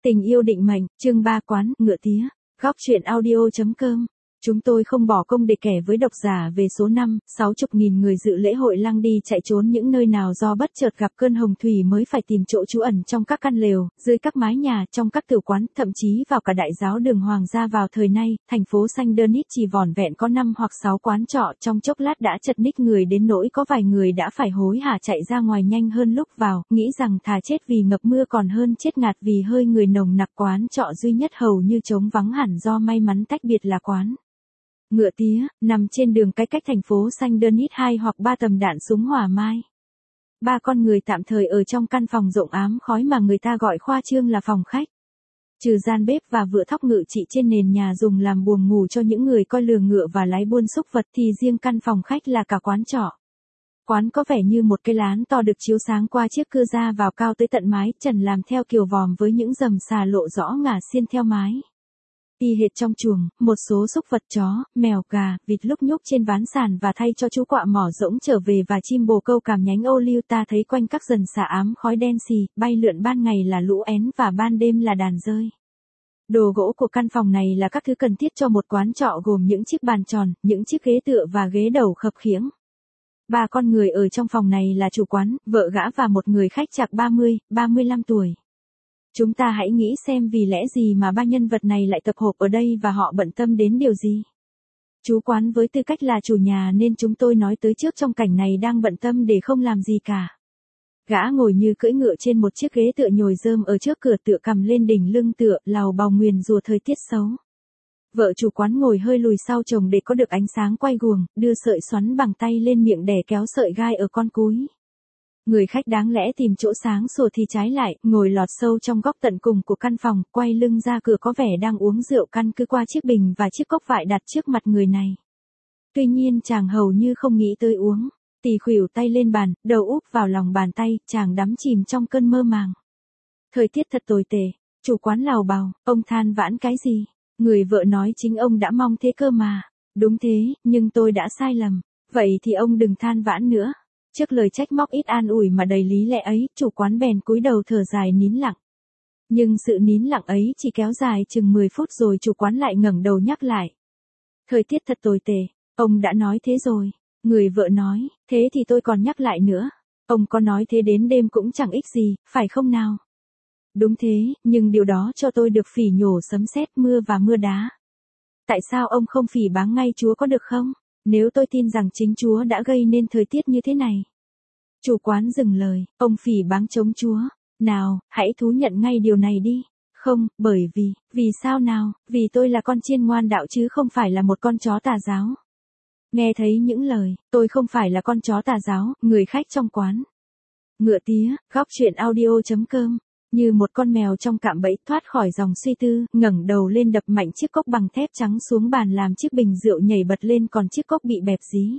Tình yêu định mệnh, chương 3 quán, ngựa tía, góc truyện audio.com. Chúng tôi không bỏ công để kể với độc giả về số 60.000 người dự lễ hội lăng đi chạy trốn những nơi nào do bất chợt gặp cơn hồng thủy mới phải tìm chỗ trú ẩn trong các căn lều, dưới các mái nhà, trong các tử quán, thậm chí vào cả đại giáo đường hoàng gia vào thời nay, thành phố Xanh Đơn chỉ vỏn vẹn có 5 hoặc 6 quán trọ, trong chốc lát đã chật ních người đến nỗi có vài người đã phải hối hả chạy ra ngoài nhanh hơn lúc vào, nghĩ rằng thà chết vì ngập mưa còn hơn chết ngạt vì hơi người nồng nặc. Quán trọ duy nhất hầu như trống vắng hẳn do may mắn tách biệt là quán Ngựa Tía, nằm trên đường cách thành phố Xanh Đơn 2 hoặc 3 tầm đạn súng hỏa mai. 3 con người tạm thời ở trong căn phòng rộng ám khói mà người ta gọi khoa trương là phòng khách. Trừ gian bếp và vựa thóc ngự trị trên nền nhà dùng làm buồng ngủ cho những người coi lừa ngựa và lái buôn súc vật thì riêng căn phòng khách là cả quán trọ. Quán có vẻ như một cái lán to được chiếu sáng qua chiếc cưa ra vào cao tới tận mái trần làm theo kiểu vòm với những rầm xà lộ rõ ngả xiên theo mái. Y hệt trong chuồng, một số súc vật chó, mèo, gà, vịt lúc nhúc trên ván sàn và thay cho chú quạ mỏ rỗng trở về và chim bồ câu cảm nhánh ô liu ta thấy quanh các dần xà ám khói đen xì, bay lượn ban ngày là lũ én và ban đêm là đàn dơi. Đồ gỗ của căn phòng này là các thứ cần thiết cho một quán trọ gồm những chiếc bàn tròn, những chiếc ghế tựa và ghế đầu khập khiễng. 3 con người ở trong phòng này là chủ quán, vợ gã và một người khách chạc 30-35 tuổi. Chúng ta hãy nghĩ xem vì lẽ gì mà 3 nhân vật này lại tập hợp ở đây và họ bận tâm đến điều gì. Chú quán với tư cách là chủ nhà nên chúng tôi nói tới trước trong cảnh này đang bận tâm để không làm gì cả. Gã ngồi như cưỡi ngựa trên một chiếc ghế tựa nhồi rơm ở trước cửa tựa cằm lên đỉnh lưng tựa, làu bàu nguyền rủa thời tiết xấu. Vợ chủ quán ngồi hơi lùi sau chồng để có được ánh sáng quay guồng, đưa sợi xoắn bằng tay lên miệng đè kéo sợi gai ở con cúi. Người khách đáng lẽ tìm chỗ sáng sủa thì trái lại, ngồi lọt sâu trong góc tận cùng của căn phòng, quay lưng ra cửa có vẻ đang uống rượu căn cứ qua chiếc bình và chiếc cốc vại đặt trước mặt người này. Tuy nhiên chàng hầu như không nghĩ tới uống, tì khuỷu tay lên bàn, đầu úp vào lòng bàn tay, chàng đắm chìm trong cơn mơ màng. Thời tiết thật tồi tệ, chủ quán lào bào, ông than vãn cái gì? Người vợ nói chính ông đã mong thế cơ mà. Đúng thế, nhưng tôi đã sai lầm. Vậy thì ông đừng than vãn nữa. Trước lời trách móc ít an ủi mà đầy lý lẽ ấy, chủ quán bèn cúi đầu thở dài nín lặng. Nhưng sự nín lặng ấy chỉ kéo dài chừng 10 phút rồi chủ quán lại ngẩng đầu nhắc lại. Thời tiết thật tồi tệ, ông đã nói thế rồi. Người vợ nói, thế thì tôi còn nhắc lại nữa. Ông có nói thế đến đêm cũng chẳng ích gì, phải không nào? Đúng thế, nhưng điều đó cho tôi được phỉ nhổ sấm sét mưa và mưa đá. Tại sao ông không phỉ báng ngay Chúa có được không? Nếu tôi tin rằng chính Chúa đã gây nên thời tiết như thế này. Chủ quán dừng lời, ông phỉ báng chống Chúa. Nào, hãy thú nhận ngay điều này đi. Không, bởi vì sao nào? Vì tôi là con chiên ngoan đạo chứ không phải là một con chó tà giáo. Nghe thấy những lời, tôi không phải là con chó tà giáo, người khách trong quán Ngựa Tía, góc truyện audio.com. Như một con mèo trong cạm bẫy thoát khỏi dòng suy tư, ngẩng đầu lên đập mạnh chiếc cốc bằng thép trắng xuống bàn làm chiếc bình rượu nhảy bật lên còn chiếc cốc bị bẹp dí.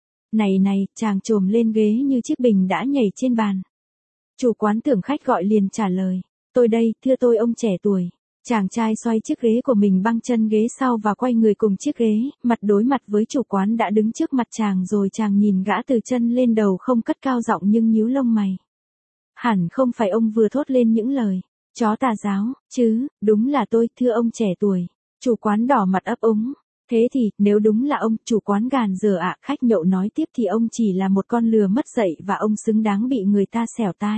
Này, chàng chồm lên ghế như chiếc bình đã nhảy trên bàn. Chủ quán tưởng khách gọi liền trả lời. Tôi đây, thưa tôi ông trẻ tuổi. Chàng trai xoay chiếc ghế của mình băng chân ghế sau và quay người cùng chiếc ghế, mặt đối mặt với chủ quán đã đứng trước mặt chàng rồi chàng nhìn gã từ chân lên đầu không cất cao giọng nhưng nhíu lông mày. Hẳn không phải ông vừa thốt lên những lời chó tà giáo, chứ, đúng là tôi, thưa ông trẻ tuổi. Chủ quán đỏ mặt ấp úng. Thế thì, nếu đúng là ông, chủ quán gàn giờ ạ, khách nhậu nói tiếp thì ông chỉ là một con lừa mất dạy và ông xứng đáng bị người ta xẻo tai.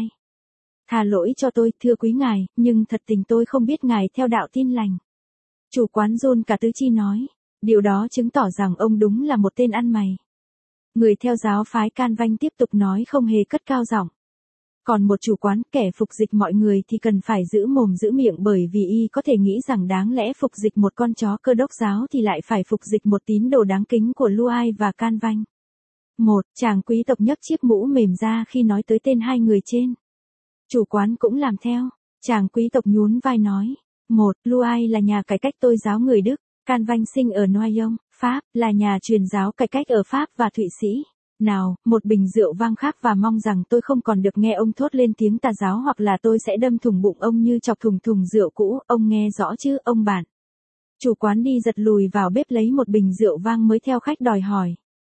Tha lỗi cho tôi, thưa quý ngài, nhưng thật tình tôi không biết ngài theo đạo Tin Lành. Chủ quán run cả tứ chi nói. Điều đó chứng tỏ rằng ông đúng là một tên ăn mày. Người theo giáo phái Can Vanh tiếp tục nói không hề cất cao giọng. Còn một chủ quán kẻ phục dịch mọi người thì cần phải giữ mồm giữ miệng bởi vì y có thể nghĩ rằng đáng lẽ phục dịch một con chó Cơ Đốc giáo thì lại phải phục dịch một tín đồ đáng kính của Luai và Can Vanh. Một chàng quý tộc nhấc chiếc mũ mềm ra khi nói tới tên 2 người trên. Chủ quán cũng làm theo. Chàng quý tộc nhún vai nói. Một Luai là nhà cải cách tôn giáo người Đức. Can Vanh sinh ở Noyon, Pháp, là nhà truyền giáo cải cách ở Pháp và Thụy Sĩ. Nào, một bình rượu vang khác và mong rằng tôi không còn được nghe ông thốt lên tiếng tà giáo hoặc là tôi sẽ đâm thủng bụng ông như chọc thùng rượu cũ, ông nghe rõ chứ, ông bạn. Chủ quán đi giật lùi vào bếp lấy một bình rượu vang mới theo khách đòi hỏi.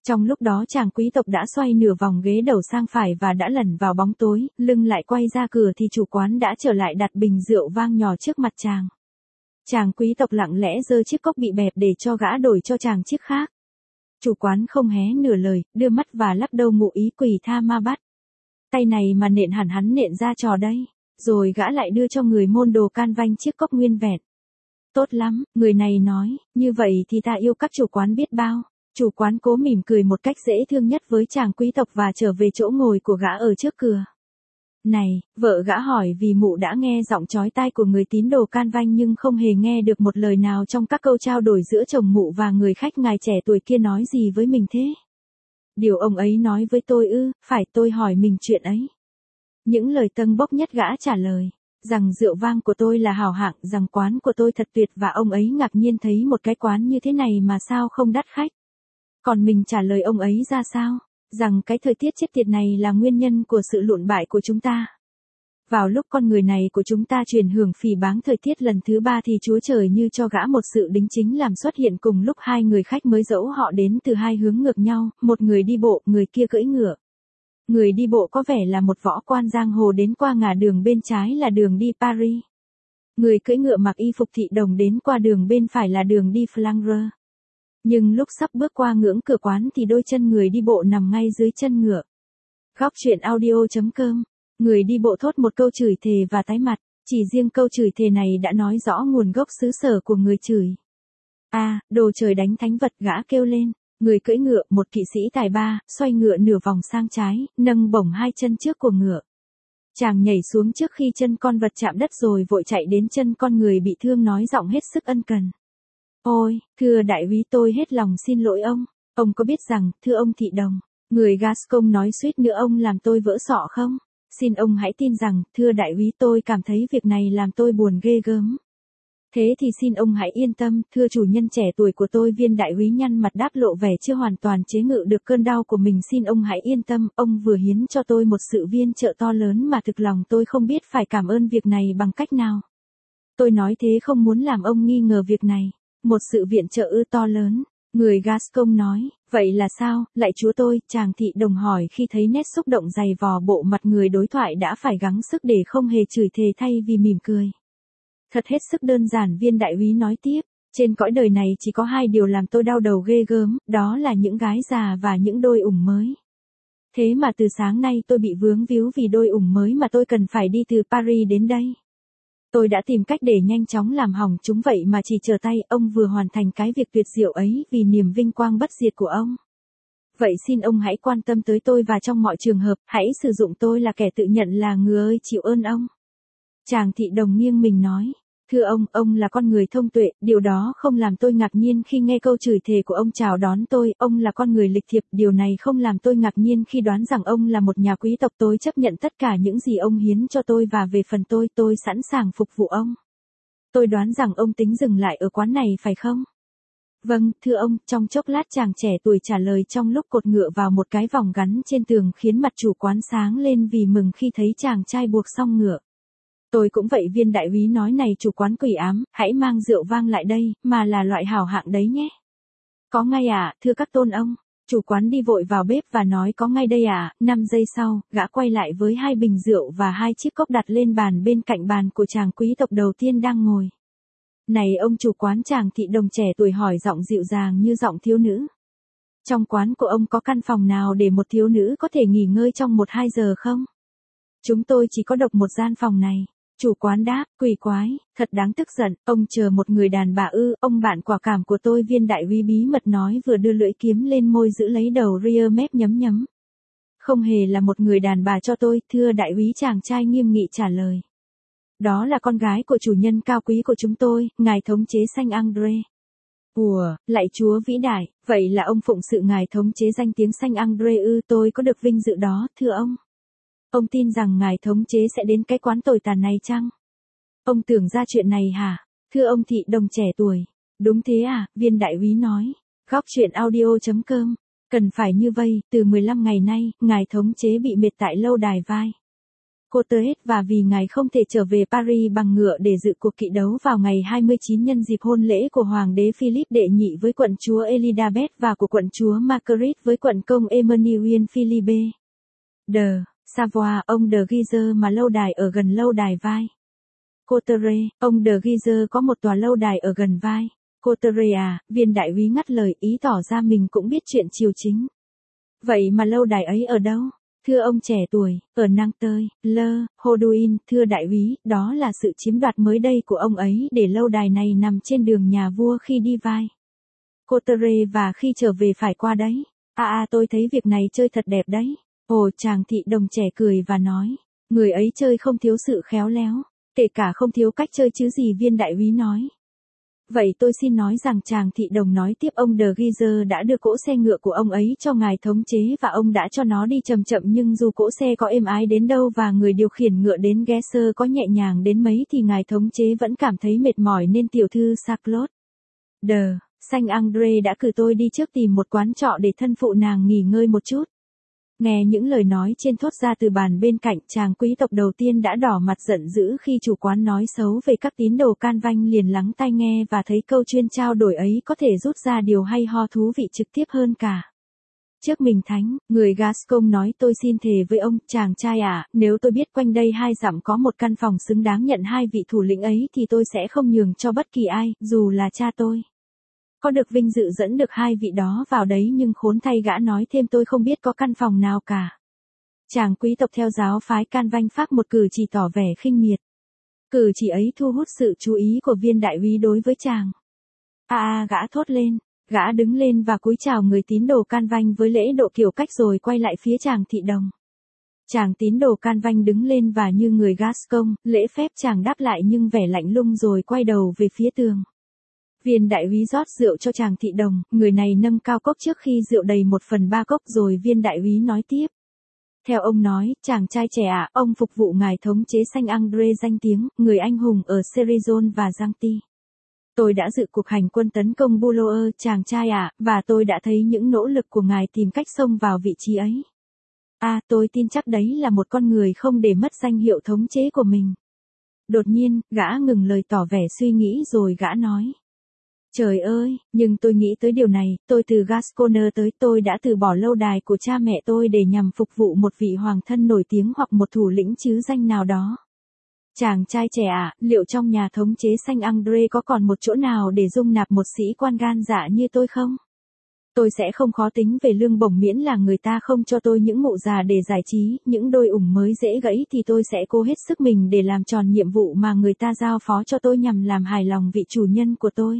Trong lúc đó chàng quý tộc đã xoay nửa vòng ghế đầu sang phải và đã lẩn vào bóng tối, lưng lại quay ra cửa thì chủ quán đã trở lại đặt bình rượu vang nhỏ trước mặt chàng. Chàng quý tộc lặng lẽ giơ chiếc cốc bị bẹp để cho gã đổi cho chàng chiếc khác. Chủ quán không hé nửa lời, đưa mắt và lắc đầu ngụ ý quỷ tha ma bắt. Tay này mà nện hẳn hắn nện ra trò đây. Rồi gã lại đưa cho người môn đồ can vanh chiếc cốc nguyên vẹn. Tốt lắm, người này nói, như vậy thì ta yêu các chủ quán biết bao. Chủ quán cố mỉm cười một cách dễ thương nhất với chàng quý tộc và trở về chỗ ngồi của gã ở trước cửa. Này, vợ gã hỏi vì mụ đã nghe giọng chói tai của người tín đồ can vanh nhưng không hề nghe được một lời nào trong các câu trao đổi giữa chồng mụ và người khách ngài trẻ tuổi kia nói gì với mình thế. Điều ông ấy nói với tôi ư, phải tôi hỏi mình chuyện ấy. Những lời tâng bốc nhất gã trả lời, rằng rượu vang của tôi là hảo hạng, rằng quán của tôi thật tuyệt và ông ấy ngạc nhiên thấy một cái quán như thế này mà sao không đắt khách. Còn mình trả lời ông ấy ra sao? Rằng cái thời tiết chết tiệt này là nguyên nhân của sự lụn bại của chúng ta. Vào lúc con người này của chúng ta truyền hưởng phỉ báng thời tiết lần thứ 3 thì Chúa Trời như cho gã một sự đính chính làm xuất hiện cùng lúc hai người khách mới dẫu họ đến từ hai hướng ngược nhau, một người đi bộ, người kia cưỡi ngựa. Người đi bộ có vẻ là một võ quan giang hồ đến qua ngả đường bên trái là đường đi Paris. Người cưỡi ngựa mặc y phục thị đồng đến qua đường bên phải là đường đi Flandre. Nhưng lúc sắp bước qua ngưỡng cửa quán thì đôi chân người đi bộ nằm ngay dưới chân ngựa. Góc truyện audio.com. Người đi bộ thốt một câu chửi thề và tái mặt, chỉ riêng câu chửi thề này đã nói rõ nguồn gốc xứ sở của người chửi. Đồ trời đánh thánh vật, gã kêu lên. Người cưỡi ngựa, một kỵ sĩ tài ba, xoay ngựa nửa vòng sang trái, nâng bổng hai chân trước của ngựa. Chàng nhảy xuống trước khi chân con vật chạm đất rồi vội chạy đến chân con người bị thương nói giọng hết sức ân cần. Ôi, thưa đại úy tôi hết lòng xin lỗi ông có biết rằng, thưa ông thị đồng, người Gascon nói suýt nữa ông làm tôi vỡ sọ không? Xin ông hãy tin rằng, thưa đại úy tôi cảm thấy việc này làm tôi buồn ghê gớm. Thế thì xin ông hãy yên tâm, thưa chủ nhân trẻ tuổi của tôi. Viên đại úy nhăn mặt đáp lộ vẻ chưa hoàn toàn chế ngự được cơn đau của mình. Xin ông hãy yên tâm, ông vừa hiến cho tôi một sự viên trợ to lớn mà thực lòng tôi không biết phải cảm ơn việc này bằng cách nào. Tôi nói thế không muốn làm ông nghi ngờ việc này. Một sự viện trợ to lớn. Người Gascon nói, vậy là sao, lạy chúa tôi, chàng thị đồng hỏi khi thấy nét xúc động dày vò bộ mặt người đối thoại đã phải gắng sức để không hề chửi thề thay vì mỉm cười. Thật hết sức đơn giản, viên đại úy nói tiếp, trên cõi đời này chỉ có hai điều làm tôi đau đầu ghê gớm, đó là những gái già và những đôi ủng mới. Thế mà từ sáng nay tôi bị vướng víu vì đôi ủng mới mà tôi cần phải đi từ Paris đến đây. Tôi đã tìm cách để nhanh chóng làm hỏng chúng vậy mà chỉ chờ tay ông vừa hoàn thành cái việc tuyệt diệu ấy vì niềm vinh quang bất diệt của ông. Vậy xin ông hãy quan tâm tới tôi và trong mọi trường hợp, hãy sử dụng tôi là kẻ tự nhận là người ơi chịu ơn ông. Chàng thị đồng nghiêng mình nói, thưa ông là con người thông tuệ, điều đó không làm tôi ngạc nhiên khi nghe câu chửi thề của ông chào đón tôi, ông là con người lịch thiệp, điều này không làm tôi ngạc nhiên khi đoán rằng ông là một nhà quý tộc. Tôi chấp nhận tất cả những gì ông hiến cho tôi và về phần tôi sẵn sàng phục vụ ông. Tôi đoán rằng ông tính dừng lại ở quán này phải không? Vâng, thưa ông. Trong chốc lát chàng trẻ tuổi trả lời trong lúc cột ngựa vào một cái vòng gắn trên tường khiến mặt chủ quán sáng lên vì mừng khi thấy chàng trai buộc xong ngựa. Tôi cũng vậy, viên đại úy nói, này chủ quán quỷ ám, hãy mang rượu vang lại đây, mà là loại hảo hạng đấy nhé. Có ngay thưa các tôn ông. Chủ quán đi vội vào bếp và nói có ngay đây 5 giây sau, gã quay lại với 2 bình rượu và 2 chiếc cốc đặt lên bàn bên cạnh bàn của chàng quý tộc đầu tiên đang ngồi. Này ông chủ quán, chàng thị đồng trẻ tuổi hỏi giọng dịu dàng như giọng thiếu nữ. Trong quán của ông có căn phòng nào để một thiếu nữ có thể nghỉ ngơi trong 1-2 giờ không? Chúng tôi chỉ có độc một gian phòng này. Chủ quán đáp, quỷ quái, thật đáng tức giận, ông chờ một người đàn bà ư, ông bạn quả cảm của tôi. Viên đại úy bí mật nói vừa đưa lưỡi kiếm lên môi giữ lấy đầu ria mép nhấm nhấm. Không hề là một người đàn bà cho tôi, thưa đại úy, chàng trai nghiêm nghị trả lời. Đó là con gái của chủ nhân cao quý của chúng tôi, ngài thống chế Saint Andre. Lạy chúa vĩ đại, vậy là ông phụng sự ngài thống chế danh tiếng Saint Andre ư? Tôi có được vinh dự đó, thưa ông. Ông tin rằng ngài thống chế sẽ đến cái quán tồi tàn này chăng? Ông tưởng ra chuyện này hả? Thưa ông thị đồng trẻ tuổi. Đúng thế viên đại úy nói. Góc truyện audio.com. Cần phải như vậy, từ 15 ngày nay, ngài thống chế bị mệt tại lâu đài vai. Courtois và vì ngài không thể trở về Paris bằng ngựa để dự cuộc kỵ đấu vào ngày 29 nhân dịp hôn lễ của Hoàng đế Philip đệ nhị với quận chúa Elizabeth và của quận chúa Marguerite với quận công Emmanuel Philippe de Savoie, ông de Guise mà lâu đài ở gần lâu đài Vai. Courtois, ông de Guise có một tòa lâu đài ở gần Vai. Courtois à, viên đại úy ngắt lời, ý tỏ ra mình cũng biết chuyện triều chính. Vậy mà lâu đài ấy ở đâu? Thưa ông trẻ tuổi, ở Nantes, Le Hoduin, thưa đại úy, đó là sự chiếm đoạt mới đây của ông ấy để lâu đài này nằm trên đường nhà vua khi đi Vai. Courtois và khi trở về phải qua đấy. Tôi thấy việc này chơi thật đẹp đấy. Ồ, chàng thị đồng trẻ cười và nói, người ấy chơi không thiếu sự khéo léo, kể cả không thiếu cách chơi chứ gì, viên đại úy nói. Vậy tôi xin nói rằng, chàng thị đồng nói tiếp, ông de Guise đã đưa cỗ xe ngựa của ông ấy cho ngài thống chế và ông đã cho nó đi chậm chậm, nhưng dù cỗ xe có êm ái đến đâu và người điều khiển ngựa đến Guise có nhẹ nhàng đến mấy thì ngài thống chế vẫn cảm thấy mệt mỏi, nên tiểu thư Charlotte de Saint Andre đã cử tôi đi trước tìm một quán trọ để thân phụ nàng nghỉ ngơi một chút. Nghe những lời nói trên thốt ra từ bàn bên cạnh, chàng quý tộc đầu tiên đã đỏ mặt giận dữ khi chủ quán nói xấu về các tín đồ Calvin, liền lắng tai nghe và thấy câu chuyên trao đổi ấy có thể rút ra điều hay ho thú vị trực tiếp hơn cả. Trước mình thánh, người Gascon nói, tôi xin thề với ông, chàng trai ạ, nếu tôi biết quanh đây 2 dặm có một căn phòng xứng đáng nhận 2 vị thủ lĩnh ấy thì tôi sẽ không nhường cho bất kỳ ai, dù là cha tôi. Có được vinh dự dẫn được 2 vị đó vào đấy, nhưng khốn thay gã nói thêm, tôi không biết có căn phòng nào cả. Chàng quý tộc theo giáo phái Calvin phát một cử chỉ tỏ vẻ khinh miệt. Cử chỉ ấy thu hút sự chú ý của viên đại úy đối với chàng. Gã thốt lên. Gã đứng lên và cúi chào người tín đồ Calvin với lễ độ kiểu cách rồi quay lại phía chàng thị đồng. Chàng tín đồ Calvin đứng lên và như người Gascon, lễ phép chàng đáp lại nhưng vẻ lạnh lùng rồi quay đầu về phía tường. Viên đại úy rót rượu cho chàng thị đồng, người này nâng cao cốc trước khi rượu đầy 1/3 cốc rồi viên đại úy nói tiếp. Theo ông nói, chàng trai trẻ ạ, ông phục vụ ngài thống chế Saint Andre danh tiếng, người anh hùng ở Cerizon và Gianti. Tôi đã dự cuộc hành quân tấn công Boulogne, chàng trai ạ, và tôi đã thấy những nỗ lực của ngài tìm cách xông vào vị trí ấy. Tôi tin chắc đấy là một con người không để mất danh hiệu thống chế của mình. Đột nhiên, gã ngừng lời tỏ vẻ suy nghĩ rồi gã nói. Trời ơi, nhưng tôi nghĩ tới điều này, tôi từ Gascogne tới, tôi đã từ bỏ lâu đài của cha mẹ tôi để nhằm phục vụ một vị hoàng thân nổi tiếng hoặc một thủ lĩnh chứ danh nào đó. Chàng trai trẻ ạ, liệu trong nhà thống chế Saint Andre có còn một chỗ nào để dung nạp một sĩ quan gan dạ như tôi không? Tôi sẽ không khó tính về lương bổng miễn là người ta không cho tôi những mụ già để giải trí, những đôi ủng mới dễ gãy thì tôi sẽ cố hết sức mình để làm tròn nhiệm vụ mà người ta giao phó cho tôi nhằm làm hài lòng vị chủ nhân của tôi.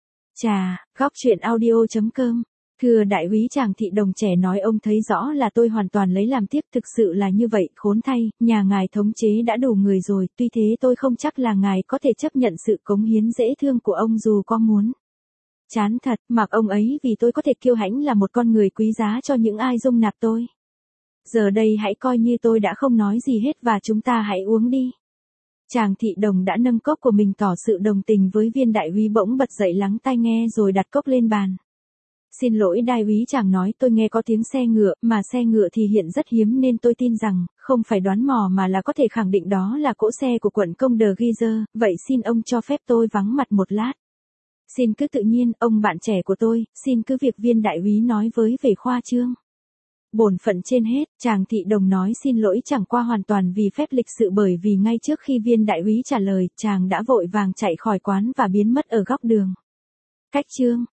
Góc truyện audio.com. Thưa đại úy, chàng thị đồng trẻ nói, ông thấy rõ là tôi hoàn toàn lấy làm tiếc, thực sự là như vậy, khốn thay, nhà ngài thống chế đã đủ người rồi, tuy thế tôi không chắc là ngài có thể chấp nhận sự cống hiến dễ thương của ông dù có muốn. Chán thật, mặc ông ấy vì tôi có thể kiêu hãnh là một con người quý giá cho những ai dung nạp tôi. Giờ đây hãy coi như tôi đã không nói gì hết và chúng ta hãy uống đi. Chàng thị đồng đã nâng cốc của mình tỏ sự đồng tình với viên đại úy, bỗng bật dậy lắng tai nghe rồi đặt cốc lên bàn. Xin lỗi đại úy, chàng nói, tôi nghe có tiếng xe ngựa, mà xe ngựa thì hiện rất hiếm nên tôi tin rằng, không phải đoán mò mà là có thể khẳng định đó là cỗ xe của quận công de Guise, vậy xin ông cho phép tôi vắng mặt một lát. Xin cứ tự nhiên, ông bạn trẻ của tôi, xin cứ việc, viên đại úy nói với vẻ khoa trương. Bổn phận trên hết, chàng thị đồng nói xin lỗi chẳng qua hoàn toàn vì phép lịch sự, bởi vì ngay trước khi viên đại úy trả lời, chàng đã vội vàng chạy khỏi quán và biến mất ở góc đường. Cách chương